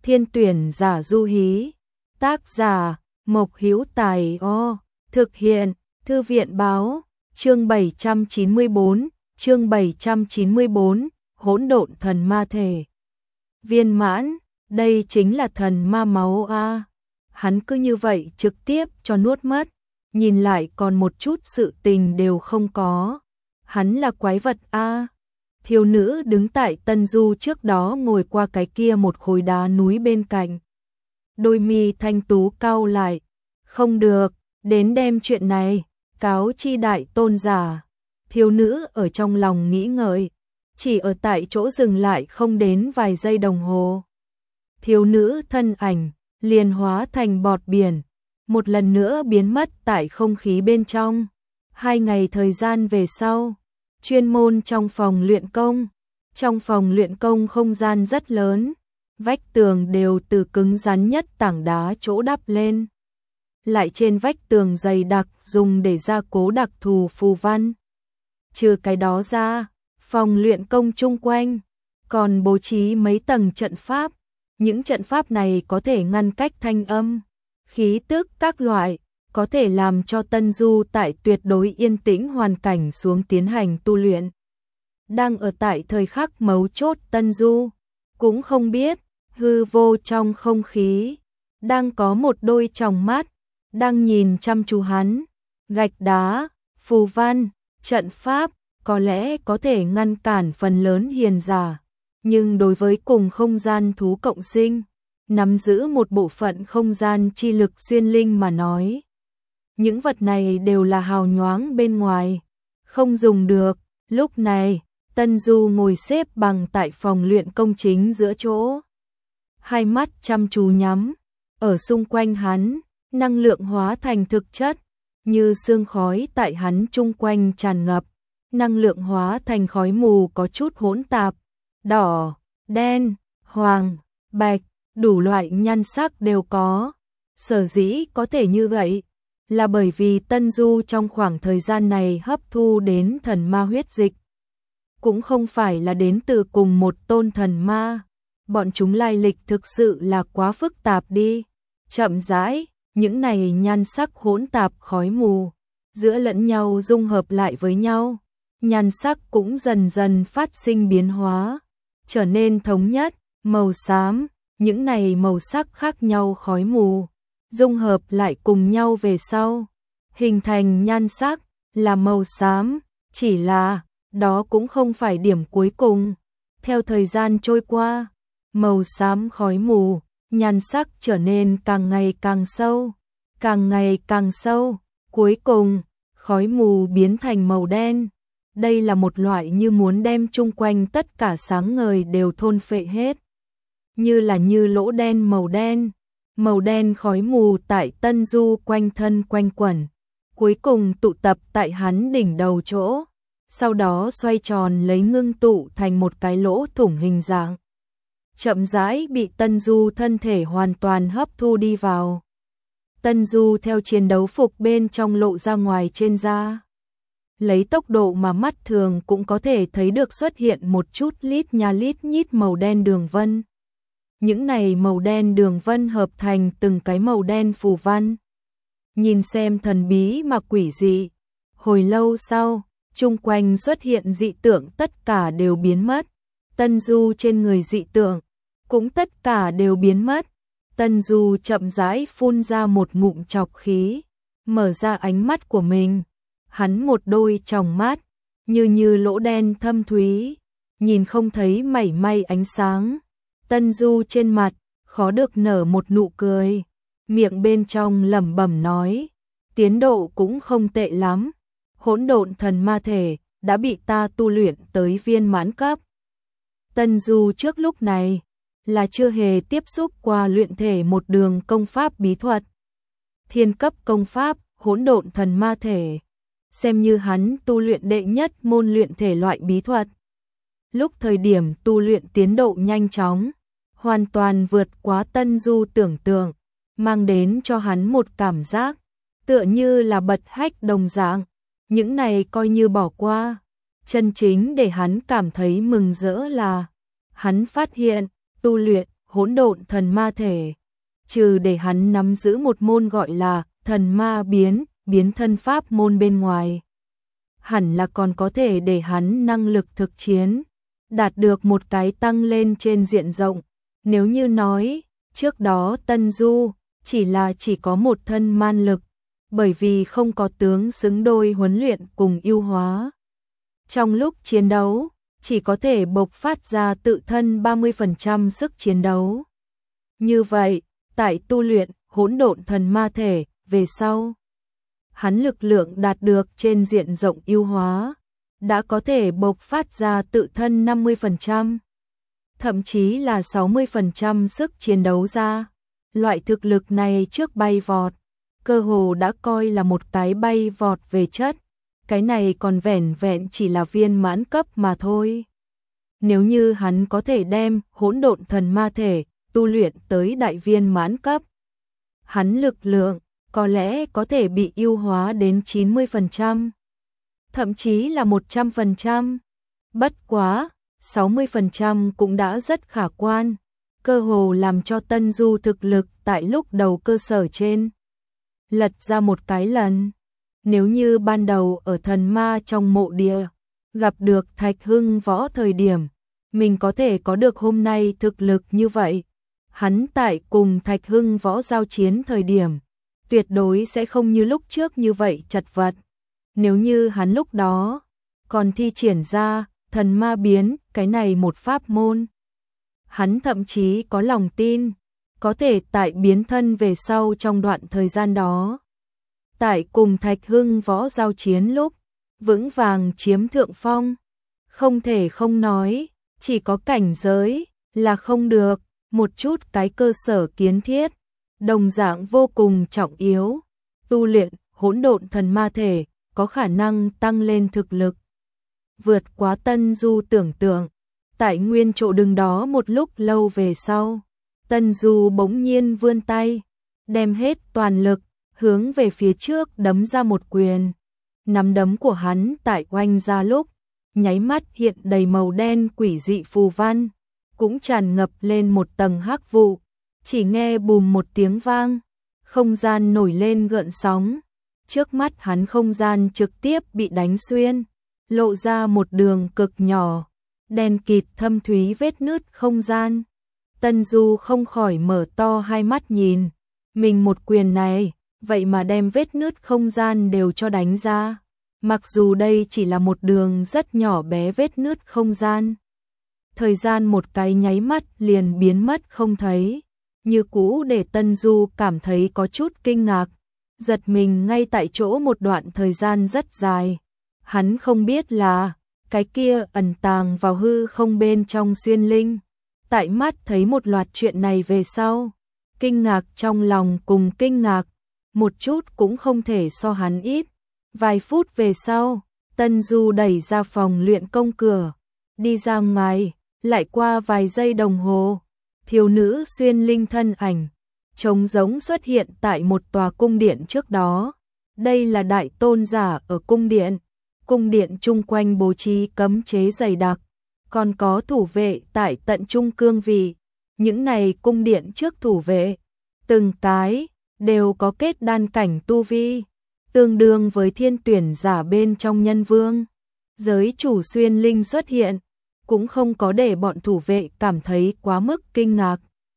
Thiên tuyển giả du hí. Tác giả Mộc Hữu Tài. Thực hiện Thư viện báo. Chương 794, Hỗn độn thần ma thể. Viên mãn, đây chính là thần ma máu a. Hắn cứ như vậy trực tiếp cho nuốt mất, nhìn lại còn một chút sự tình đều không có. Hắn là quái vật a. Thiếu nữ đứng tại Tân Du trước đó ngồi qua cái kia một khối đá núi bên cạnh. Đôi mi thanh tú cau lại, không được, đến đem chuyện này cáo chi đại tôn giả. Thiếu nữ ở trong lòng nghĩ ngợi, chỉ ở tại chỗ dừng lại không đến vài giây đồng hồ. Thiếu nữ thân ảnh liền hóa thành bọt biển, một lần nữa biến mất tại không khí bên trong. 2 ngày thời gian về sau, chuyên môn trong phòng luyện công. Trong phòng luyện công không gian rất lớn, vách tường đều từ cứng rắn nhất tảng đá chỗ đắp lên. Lại trên vách tường dày đặc dùng để gia cố đặc thù phù văn. Trừ cái đó ra, phòng luyện công chung quanh còn bố trí mấy tầng trận pháp. Những trận pháp này có thể ngăn cách thanh âm, khí tức các loại, có thể làm cho Tân Du tại tuyệt đối yên tĩnh hoàn cảnh xuống tiến hành tu luyện. Đang ở tại thời khắc mấu chốt, Tân Du cũng không biết, hư vô trong không khí đang có một đôi tròng mắt đang nhìn chăm chú hắn. Gạch đá, phù văn, trận pháp có lẽ có thể ngăn cản phần lớn hiền giả, nhưng đối với cùng không gian thú cộng sinh, nắm giữ một bộ phận không gian chi lực xuyên linh mà nói, những vật này đều là hào nhoáng bên ngoài, không dùng được. Lúc này, Tân Du ngồi xếp bằng tại phòng luyện công chính giữa chỗ, hai mắt chăm chú nhắm, ở xung quanh hắn, năng lượng hóa thành thực chất, như sương khói tại hắn chung quanh tràn ngập, năng lượng hóa thành khói mù có chút hỗn tạp, đỏ, đen, hoàng, bạch, đủ loại nhan sắc đều có. Sở dĩ có thể như vậy, là bởi vì Tân Du trong khoảng thời gian này hấp thu đến thần ma huyết dịch, cũng không phải là đến từ cùng một tôn thần ma, bọn chúng lai lịch thực sự là quá phức tạp đi. Chậm rãi, những này nhan sắc hỗn tạp khói mù, giữa lẫn nhau dung hợp lại với nhau, nhan sắc cũng dần dần phát sinh biến hóa, trở nên thống nhất, màu xám, những này màu sắc khác nhau khói mù, dung hợp lại cùng nhau về sau, hình thành nhan sắc là màu xám, chỉ là đó cũng không phải điểm cuối cùng. Theo thời gian trôi qua, màu xám khói mù, nhan sắc trở nên càng ngày càng sâu, càng ngày càng sâu, cuối cùng, khói mù biến thành màu đen. Đây là một loại như muốn đem chung quanh tất cả sáng ngời đều thôn phệ hết. Như là như lỗ đen màu đen khói mù tại Tân Du quanh thân quanh quẩn, cuối cùng tụ tập tại hắn đỉnh đầu chỗ, sau đó xoay tròn lấy ngưng tụ thành một cái lỗ thủng hình dạng. Chậm rãi bị Tân Du thân thể hoàn toàn hấp thu đi vào. Tân Du theo chiến đấu phục bên trong lộ ra ngoài trên da. Lấy tốc độ mà mắt thường cũng có thể thấy được xuất hiện một chút lít nha lít nhít màu đen đường vân. Những này màu đen đường vân hợp thành từng cái màu đen phù văn. Nhìn xem thần bí mà quỷ dị. Hồi lâu sau, chung quanh xuất hiện dị tượng tất cả đều biến mất. Tân Du trên người dị tượng cũng tất cả đều biến mất. Tân Du chậm rãi phun ra một ngụm trọc khí, mở ra ánh mắt của mình. Hắn một đôi tròng mắt, như lỗ đen thâm thúy, nhìn không thấy mảy may ánh sáng. Tân Du trên mặt, khó được nở một nụ cười, miệng bên trong lẩm bẩm nói, tiến độ cũng không tệ lắm, hỗn độn thần ma thể đã bị ta tu luyện tới viên mãn cấp. Tân Du trước lúc này là chưa hề tiếp xúc qua luyện thể một đường công pháp bí thuật. Thiên cấp công pháp, hỗn độn thần ma thể, xem như hắn tu luyện đệ nhất môn luyện thể loại bí thuật. Lúc thời điểm tu luyện tiến độ nhanh chóng, hoàn toàn vượt quá Tân Du tưởng tượng, mang đến cho hắn một cảm giác tựa như là bật hách đồng dạng. Những này coi như bỏ qua, chân chính để hắn cảm thấy mừng rỡ là hắn phát hiện tu luyện hỗn độn thần ma thể, trừ để hắn nắm giữ một môn gọi là thần ma biến thân pháp môn bên ngoài. Hẳn là còn có thể để hắn năng lực thực chiến, đạt được một cái tăng lên trên diện rộng. Nếu như nói, trước đó Tân Du chỉ có một thân man lực, bởi vì không có tướng xứng đôi huấn luyện cùng ưu hóa. Trong lúc chiến đấu, chỉ có thể bộc phát ra tự thân 30% sức chiến đấu. Như vậy, tại tu luyện hỗn độn thần ma thể về sau, hắn lực lượng đạt được trên diện rộng ưu hóa, đã có thể bộc phát ra tự thân 50%, thậm chí là 60% sức chiến đấu ra. Loại thực lực này trước bay vọt, cơ hồ đã coi là một cái bay vọt về chất, cái này còn vẻn vẹn chỉ là viên mãn cấp mà thôi. Nếu như hắn có thể đem hỗn độn thần ma thể tu luyện tới đại viên mãn cấp, hắn lực lượng có lẽ có thể bị ưu hóa đến 90%, thậm chí là 100%. Bất quá, 60% cũng đã rất khả quan, cơ hồ làm cho Tân Du thực lực tại lúc đầu cơ sở trên lật ra một cái lần. Nếu như ban đầu ở thần ma trong mộ địa, gặp được Thạch Hưng Võ thời điểm, mình có thể có được hôm nay thực lực như vậy, hắn tại cùng Thạch Hưng Võ giao chiến thời điểm, tuyệt đối sẽ không như lúc trước như vậy chật vật. Nếu như hắn lúc đó còn thi triển ra thần ma biến cái này một pháp môn, hắn thậm chí có lòng tin có thể tại biến thân về sau trong đoạn thời gian đó, tại cùng Thạch Hưng Võ giao chiến lúc vững vàng chiếm thượng phong. Không thể không nói, chỉ có cảnh giới là không được, một chút cái cơ sở kiến thiết đồng dạng vô cùng trọng yếu. Tu luyện hỗn độn thần ma thể có khả năng tăng lên thực lực vượt quá Tân Du tưởng tượng. Tại nguyên chỗ đứng đó một lúc lâu về sau, Tân Du bỗng nhiên vươn tay, đem hết toàn lực hướng về phía trước đấm ra một quyền. Nắm đấm của hắn tại oanh ra lúc, nháy mắt hiện đầy màu đen quỷ dị phù văn, cũng tràn ngập lên một tầng hắc vụ. Chỉ nghe bùm một tiếng vang, không gian nổi lên gợn sóng. Trước mắt hắn không gian trực tiếp bị đánh xuyên, lộ ra một đường cực nhỏ, đen kịt thâm thúy vết nứt không gian. Tân Du không khỏi mở to hai mắt nhìn, mình một quyền này, vậy mà đem vết nứt không gian đều cho đánh ra. Mặc dù đây chỉ là một đường rất nhỏ bé vết nứt không gian, thời gian một cái nháy mắt liền biến mất không thấy, như cũ để Tân Du cảm thấy có chút kinh ngạc, giật mình ngay tại chỗ một đoạn thời gian rất dài. Hắn không biết là cái kia ẩn tàng vào hư không bên trong xuyên linh, tại mắt thấy một loạt chuyện này về sau, kinh ngạc trong lòng cùng kinh ngạc một chút cũng không thể so hắn ít. Vài phút về sau, Tân Du đẩy ra phòng luyện công cửa, đi ra ngoài. Lại qua vài giây đồng hồ, thiếu nữ xuyên linh thân ảnh trống rỗng xuất hiện tại một tòa cung điện trước đó. Đây là đại tôn giả ở cung điện. Cung điện chung quanh bố trí cấm chế dày đặc, còn có thủ vệ tại tận trung cương vị. Những này cung điện trước thủ vệ, từng cái đều có kết đan cảnh tu vi, tương đương với thiên tuyển giả bên trong nhân vương. Giới chủ xuyên linh xuất hiện, cũng không có để bọn thủ vệ cảm thấy quá mức kinh ngạc.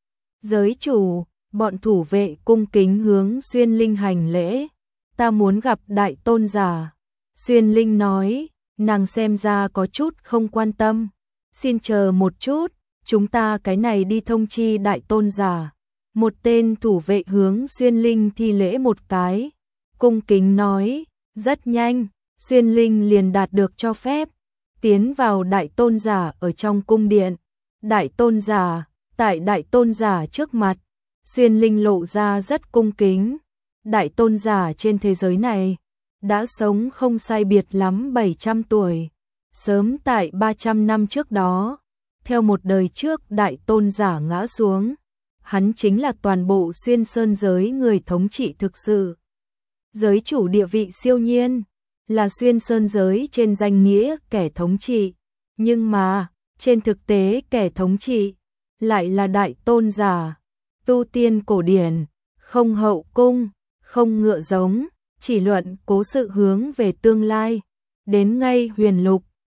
Giới chủ, bọn thủ vệ cung kính hướng xuyên linh hành lễ. Ta muốn gặp đại tôn giả. Xuyên linh nói, nàng xem ra có chút không quan tâm. Xin chờ một chút, chúng ta cái này đi thông chi đại tôn giả. Một tên thủ vệ hướng xuyên linh thi lễ một cái, cung kính nói, rất nhanh, xuyên linh liền đạt được cho phép, tiến vào đại tôn giả ở trong cung điện. Đại tôn giả, tại đại tôn giả trước mặt, xuyên linh lộ ra rất cung kính. Đại tôn giả trên thế giới này, đã sống không sai biệt lắm 700 tuổi, sớm tại 300 năm trước đó, theo một đời trước đại tôn giả ngã xuống, hắn chính là toàn bộ xuyên sơn giới người thống trị thực sự. Giới chủ địa vị siêu nhiên, là xuyên sơn giới trên danh nghĩa kẻ thống trị, nhưng mà, trên thực tế kẻ thống trị lại là đại tôn giả, tu tiên cổ điển, không hậu cung, không ngựa giống, chỉ luận cố sự hướng về tương lai, đến ngay huyền lục,